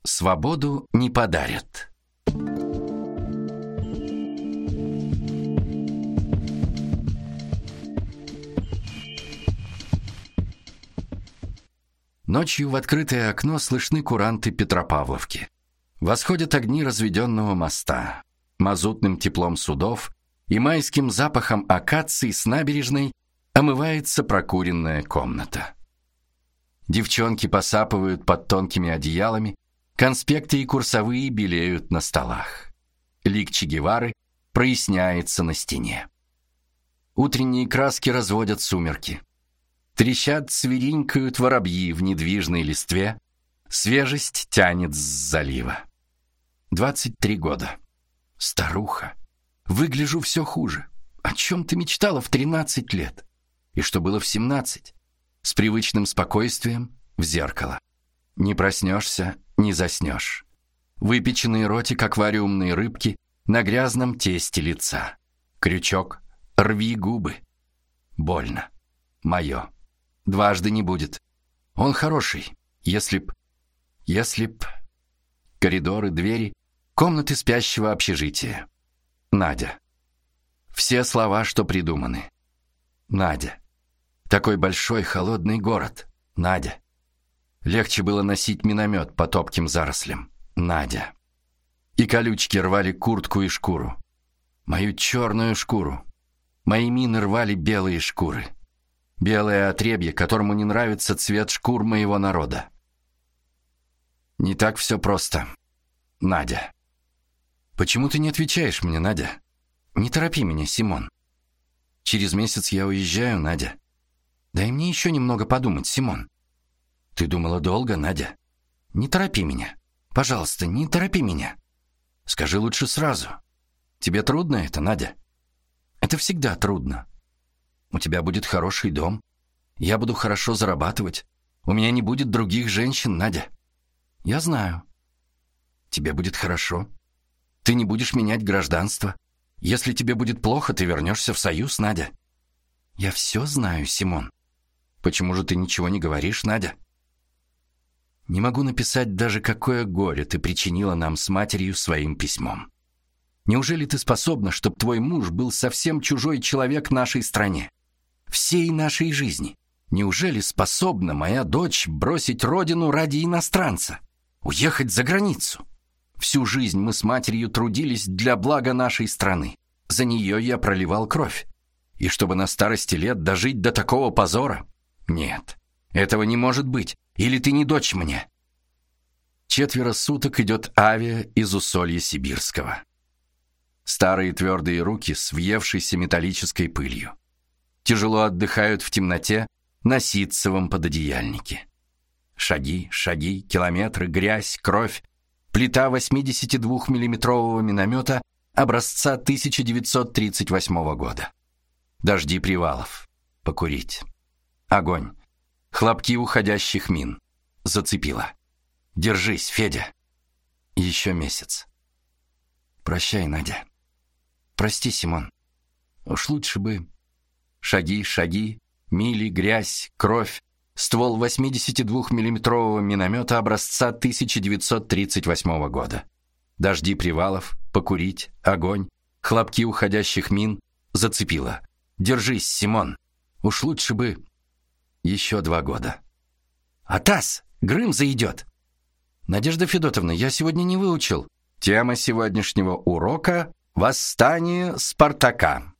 Свободу не подарят. Ночью в открытое окно слышны куранты Петропавловки. Восходят огни разведенного моста. Мазутным теплом судов и майским запахом акаций с набережной омывается прокуренная комната. Девчонки посапывают под тонкими одеялами, конспекты и курсовые белеют на столах. Лик Че Гевары проясняется на стене. Утренние краски разводят сумерки. Трещат, свиринькают воробьи в недвижной листве, свежесть тянет с залива. 23 года. Старуха. Выгляжу все хуже. О чем ты мечтала в 13 лет? И что было в 17? С привычным спокойствием в зеркало. Не проснешься, не заснешь. Выпеченный ротик аквариумной рыбки на грязном тесте лица. Крючок. Рви губы. Больно. Мое. Дважды не будет. Он хороший, если б... Коридоры, двери, комнаты спящего общежития. Надя. Все слова, что придуманы. Надя. Такой большой холодный город. Надя. Легче было носить миномет по топким зарослям. Надя. И колючки рвали куртку и шкуру. Мою черную шкуру. Мои мины рвали белые шкуры. Белое отребье, которому не нравится цвет шкур моего народа. Не так все просто. Надя. Почему ты не отвечаешь мне, Надя? Не торопи меня, Симон. Через месяц я уезжаю, Надя. Дай мне еще немного подумать, Симон. Ты думала долго, Надя? Не торопи меня. Пожалуйста, не торопи меня. Скажи лучше сразу. Тебе трудно это, Надя? Это всегда трудно. У тебя будет хороший дом. Я буду хорошо зарабатывать. У меня не будет других женщин, Надя. Я знаю. Тебе будет хорошо. Ты не будешь менять гражданство. Если тебе будет плохо, ты вернешься в Союз, Надя. Я все знаю, Симон. Почему же ты ничего не говоришь, Надя? Не могу написать даже, какое горе ты причинила нам с матерью своим письмом. Неужели ты способна, чтобы твой муж был совсем чужой человек нашей стране? Всей нашей жизни. Неужели способна моя дочь бросить родину ради иностранца? Уехать за границу? Всю жизнь мы с матерью трудились для блага нашей страны. За нее я проливал кровь. И чтобы на старости лет дожить до такого позора? Нет, этого не может быть. Или ты не дочь мне? 4 суток идет авиа из Усолья Сибирского. Старые твердые руки с въевшейся металлической пылью. Тяжело отдыхают в темноте на ситцевом пододеяльнике. Шаги, шаги, километры, грязь, кровь. Плита 82-миллиметрового миномета образца 1938 года. Дожди привалов. Покурить. Огонь. Хлопки уходящих мин. Зацепило. Держись, Федя. Еще месяц. Прощай, Надя. Прости, Симон. Уж лучше бы... Шаги, шаги, мили, грязь, кровь. Ствол 82-миллиметрового миномета образца 1938 года. Дожди привалов, покурить, огонь, хлопки уходящих мин. Зацепило. Держись, Симон. Уж лучше бы... Еще 2 года. Атас, Грымза идет. Надежда Федотовна, я сегодня не выучил. Тема сегодняшнего урока — восстание Спартака.